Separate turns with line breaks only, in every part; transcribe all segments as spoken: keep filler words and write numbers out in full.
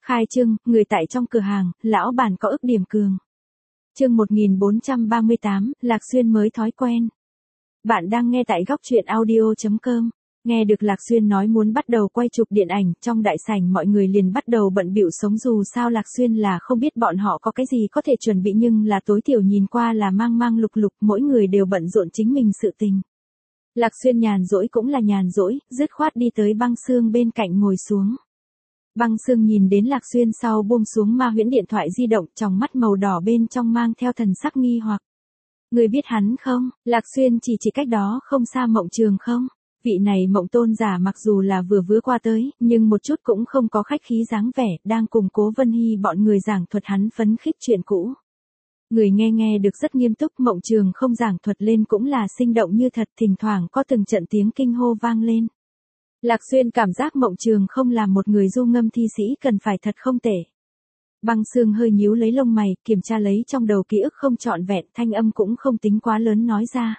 Khai trương, người tại trong cửa hàng, lão bản có ức điểm cường. Chương một nghìn bốn trăm ba mươi tám, Lạc Xuyên mới thói quen. Bạn đang nghe tại góc truyện audio chấm com. Nghe được Lạc Xuyên nói muốn bắt đầu quay chụp điện ảnh, trong đại sảnh mọi người liền bắt đầu bận bịu sống, dù sao Lạc Xuyên là không biết bọn họ có cái gì có thể chuẩn bị, nhưng là tối thiểu nhìn qua là mang mang lục lục, mỗi người đều bận rộn chính mình sự tình. Lạc Xuyên nhàn rỗi cũng là nhàn rỗi, dứt khoát đi tới Băng Xương bên cạnh ngồi xuống. Băng Xương nhìn đến Lạc Xuyên sau buông xuống ma huyễn điện thoại di động, trong mắt màu đỏ bên trong mang theo thần sắc nghi hoặc. Người biết hắn không? Lạc Xuyên chỉ chỉ cách đó không xa Mộng Trường không? Vị này Mộng tôn giả mặc dù là vừa vừa qua tới, nhưng một chút cũng không có khách khí dáng vẻ, đang cùng Cố Vân Hy bọn người giảng thuật hắn phấn khích chuyện cũ. Người nghe nghe được rất nghiêm túc, Mộng Trường không giảng thuật lên cũng là sinh động như thật, thỉnh thoảng có từng trận tiếng kinh hô vang lên. Lạc Xuyên cảm giác Mộng Trường không là một người du ngâm thi sĩ cần phải thật không tệ. Băng Xương hơi nhíu lấy lông mày, kiểm tra lấy trong đầu ký ức không trọn vẹn, thanh âm cũng không tính quá lớn nói ra.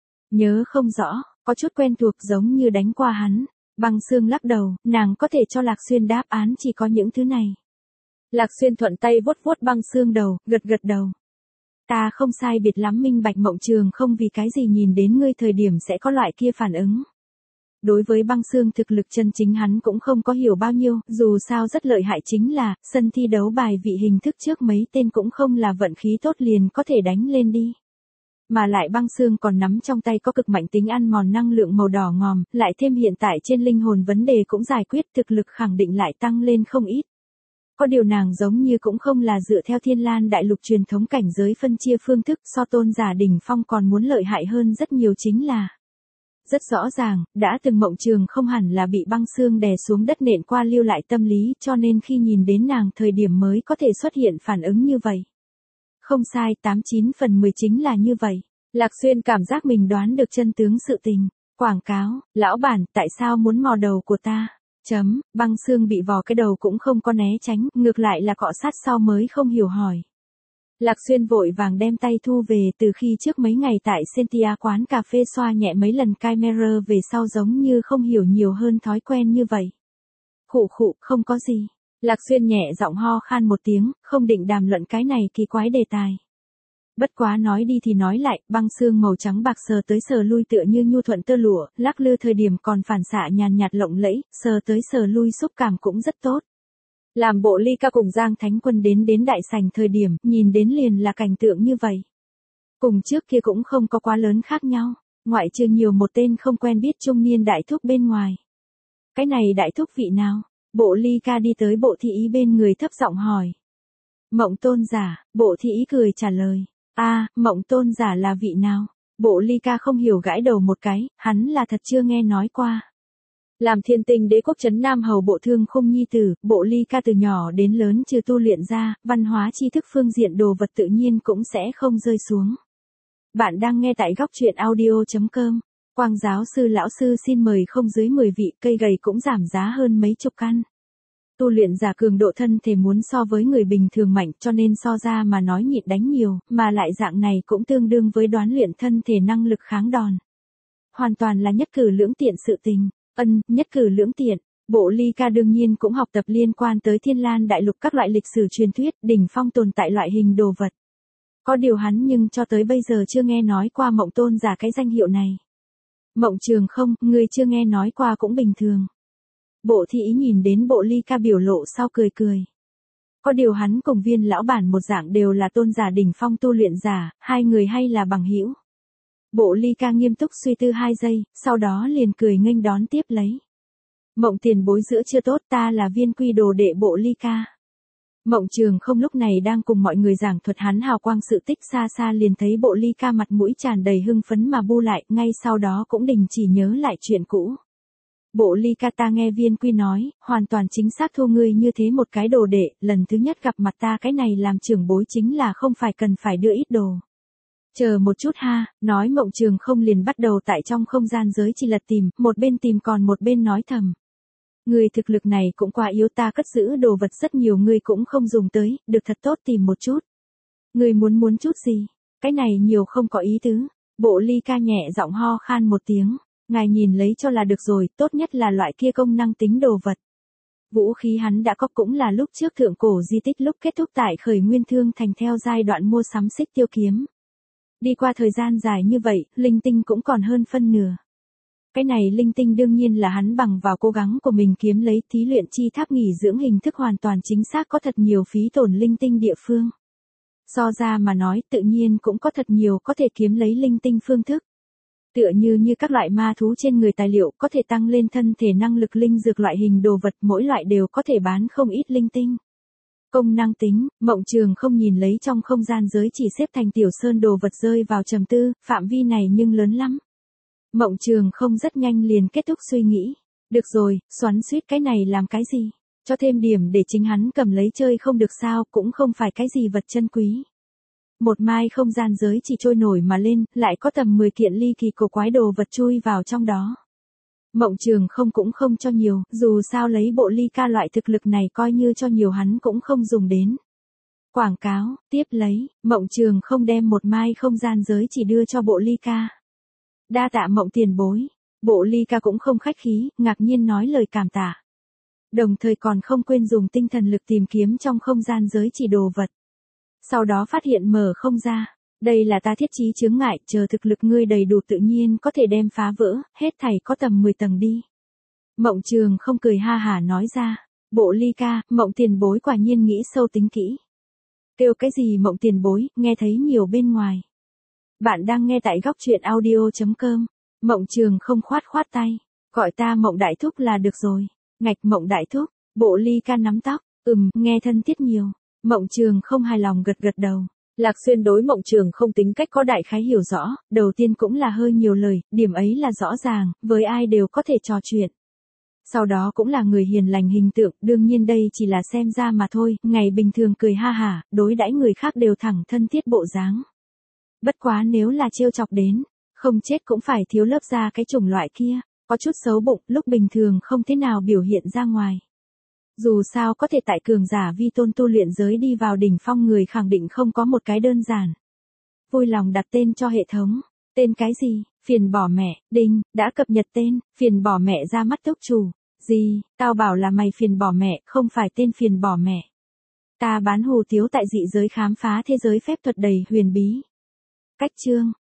Nhớ không rõ, có chút quen thuộc giống như đánh qua hắn. Băng Xương lắc đầu, nàng có thể cho Lạc Xuyên đáp án chỉ có những thứ này. Lạc Xuyên thuận tay vuốt vuốt Băng Xương đầu, gật gật đầu. Ta không sai biệt lắm minh bạch Mộng Trường không vì cái gì nhìn đến ngươi thời điểm sẽ có loại kia phản ứng. Đối với Băng Xương thực lực chân chính hắn cũng không có hiểu bao nhiêu, dù sao rất lợi hại chính là, sân thi đấu bài vị hình thức trước mấy tên cũng không là vận khí tốt liền có thể đánh lên đi. Mà lại Băng Xương còn nắm trong tay có cực mạnh tính ăn mòn năng lượng màu đỏ ngòm, lại thêm hiện tại trên linh hồn vấn đề cũng giải quyết, thực lực khẳng định lại tăng lên không ít. Có điều nàng giống như cũng không là dựa theo Thiên Lan đại lục truyền thống cảnh giới phân chia phương thức, so tôn giả đỉnh phong còn muốn lợi hại hơn rất nhiều, chính là rất rõ ràng, đã từng Mộng Trường không hẳn là bị Băng Xương đè xuống đất nện qua lưu lại tâm lý, cho nên khi nhìn đến nàng thời điểm mới có thể xuất hiện phản ứng như vậy. Không sai, tám chín phần mười chính là như vậy. Lạc Xuyên cảm giác mình đoán được chân tướng sự tình. Quảng cáo, lão bản, tại sao muốn mò đầu của ta? Chấm, Băng Xương bị vò cái đầu cũng không có né tránh, ngược lại là cọ sát sau mới không hiểu hỏi. Lạc Xuyên vội vàng đem tay thu về, từ khi trước mấy ngày tại Sentia quán cà phê xoa nhẹ mấy lần camera về sau giống như không hiểu nhiều hơn thói quen như vậy. Khụ khụ, không có gì. Lạc Xuyên nhẹ giọng ho khan một tiếng, không định đàm luận cái này kỳ quái đề tài. Bất quá nói đi thì nói lại, Băng Xương màu trắng bạc sờ tới sờ lui tựa như nhu thuận tơ lụa, lắc lư thời điểm còn phản xạ nhàn nhạt lộng lẫy, sờ tới sờ lui xúc cảm cũng rất tốt. Làm bộ Ly Ca cùng Giang Thánh Quân đến đến đại sảnh thời điểm, nhìn đến liền là cảnh tượng như vậy. Cùng trước kia cũng không có quá lớn khác nhau, ngoại trừ nhiều một tên không quen biết trung niên đại thúc bên ngoài. Cái này đại thúc vị nào? Bộ Ly Ca đi tới Bộ Thị Ý bên người thấp giọng hỏi. Mộng tôn giả, Bộ Thị Ý cười trả lời. A, à, Mộng tôn giả là vị nào? Bộ Ly Ca không hiểu gãi đầu một cái, hắn là thật chưa nghe nói qua. Làm Thiên Tinh Đế quốc trấn Nam hầu Bộ Thương Khung nhi tử, Bộ Ly Ca từ nhỏ đến lớn trừ tu luyện ra, văn hóa tri thức phương diện đồ vật tự nhiên cũng sẽ không rơi xuống. Bạn đang nghe tại góc truyện audio chấm com. Quang giáo sư lão sư xin mời không dưới mười vị, cây gầy cũng giảm giá hơn mấy chục căn. Tu luyện giả cường độ thân thể muốn so với người bình thường mạnh, cho nên so ra mà nói nhịn đánh nhiều, mà lại dạng này cũng tương đương với đoán luyện thân thể năng lực kháng đòn. Hoàn toàn là nhất cử lưỡng tiện sự tình. Ân, nhất cử lưỡng tiện. Bộ Ly Ca đương nhiên cũng học tập liên quan tới Thiên Lan đại lục các loại lịch sử truyền thuyết, đỉnh phong tồn tại loại hình đồ vật. Có điều hắn nhưng cho tới bây giờ chưa nghe nói qua Mộng tôn giả cái danh hiệu này. Mộng Trường không, người chưa nghe nói qua cũng bình thường. Bộ Thị Ý nhìn đến Bộ Ly Ca biểu lộ sau cười cười. Có điều hắn cùng Viên lão bản một dạng đều là tôn giả đỉnh phong tu luyện giả, hai người hay là bằng hữu. Bộ Ly Ca nghiêm túc suy tư hai giây, sau đó liền cười nghênh đón tiếp lấy. Mộng tiền bối giữa chưa tốt, ta là Viên quy đồ đệ Bộ Ly Ca. Mộng Trường không lúc này đang cùng mọi người giảng thuật hắn hào quang sự tích, xa xa liền thấy Bộ Ly Ca mặt mũi tràn đầy hưng phấn mà bu lại, ngay sau đó cũng đình chỉ nhớ lại chuyện cũ. Bộ Ly Ca, ta nghe Viên quy nói, hoàn toàn chính xác thu ngươi như thế một cái đồ đệ, lần thứ nhất gặp mặt ta cái này làm trưởng bối chính là không phải cần phải đưa ít đồ. Chờ một chút ha, nói Mộng Trường không liền bắt đầu tại trong không gian giới chỉ lật tìm, một bên tìm còn một bên nói thầm. Người thực lực này cũng quá yếu, ta cất giữ đồ vật rất nhiều ngươi cũng không dùng tới, được thật tốt tìm một chút. Ngươi muốn muốn chút gì? Cái này nhiều không có ý tứ. Bộ Ly Ca nhẹ giọng ho khan một tiếng. Ngài nhìn lấy cho là được rồi, tốt nhất là loại kia công năng tính đồ vật. Vũ khí hắn đã có cũng là lúc trước thượng cổ di tích lúc kết thúc tại Khởi Nguyên Thương Thành theo giai đoạn mua sắm xích tiêu kiếm. Đi qua thời gian dài như vậy, linh tinh cũng còn hơn phân nửa. Cái này linh tinh đương nhiên là hắn bằng vào cố gắng của mình kiếm lấy, thí luyện chi tháp nghỉ dưỡng hình thức hoàn toàn chính xác có thật nhiều phí tổn linh tinh địa phương. So ra mà nói tự nhiên cũng có thật nhiều có thể kiếm lấy linh tinh phương thức. Tựa như như các loại ma thú trên người tài liệu có thể tăng lên thân thể năng lực linh dược loại hình đồ vật, mỗi loại đều có thể bán không ít linh tinh. Công năng tính, Mộng Trường không nhìn lấy trong không gian giới chỉ xếp thành tiểu sơn đồ vật rơi vào trầm tư, phạm vi này nhưng lớn lắm. Mộng Trường không rất nhanh liền kết thúc suy nghĩ. Được rồi, xoắn xuýt cái này làm cái gì? Cho thêm điểm để chính hắn cầm lấy chơi không được sao, cũng không phải cái gì vật chân quý. Một mai không gian giới chỉ trôi nổi mà lên, lại có tầm mười kiện ly kỳ cổ quái đồ vật chui vào trong đó. Mộng Trường không cũng không cho nhiều, dù sao lấy bộ ly ca loại thực lực này coi như cho nhiều hắn cũng không dùng đến. Quảng cáo, tiếp lấy, Mộng Trường không đem một mai không gian giới chỉ đưa cho bộ ly ca. Đa tạ Mộng tiền bối. Bộ ly ca cũng không khách khí, ngạc nhiên nói lời cảm tạ. Đồng thời còn không quên dùng tinh thần lực tìm kiếm trong không gian giới chỉ đồ vật. Sau đó phát hiện mở không ra. Đây là ta thiết trí chướng ngại, chờ thực lực ngươi đầy đủ tự nhiên có thể đem phá vỡ, hết thảy có tầm mười tầng đi. Mộng Trường không cười ha hả nói ra. Bộ ly ca, Mộng tiền bối quả nhiên nghĩ sâu tính kỹ. Kêu cái gì Mộng tiền bối, nghe thấy nhiều bên ngoài. Bạn đang nghe tại góc truyện audio chấm com. Mộng Trường không khoát khoát tay. Gọi ta Mộng đại thúc là được rồi. Ngạch Mộng đại thúc, bộ ly ca nắm tóc, ừm, nghe thân thiết nhiều. Mộng Trường không hài lòng gật gật đầu. Lạc Xuyên đối Mộng Trường không tính cách có đại khái hiểu rõ, đầu tiên cũng là hơi nhiều lời, điểm ấy là rõ ràng, với ai đều có thể trò chuyện. Sau đó cũng là người hiền lành hình tượng, đương nhiên đây chỉ là xem ra mà thôi, ngày bình thường cười ha hả, đối đãi người khác đều thẳng thân thiết bộ dáng. Bất quá nếu là trêu chọc đến, không chết cũng phải thiếu lớp ra cái chủng loại kia, có chút xấu bụng, lúc bình thường không thế nào biểu hiện ra ngoài. Dù sao có thể tại cường giả vi tôn tu luyện giới đi vào đỉnh phong người khẳng định không có một cái đơn giản. Vui lòng đặt tên cho hệ thống. Tên cái gì? Phiền bỏ mẹ, đinh, đã cập nhật tên, phiền bỏ mẹ ra mắt tốc chủ. Gì, tao bảo là mày phiền bỏ mẹ, không phải tên phiền bỏ mẹ. Ta bán hù tiếu tại dị giới khám phá thế giới phép thuật đầy huyền bí. Cách chương.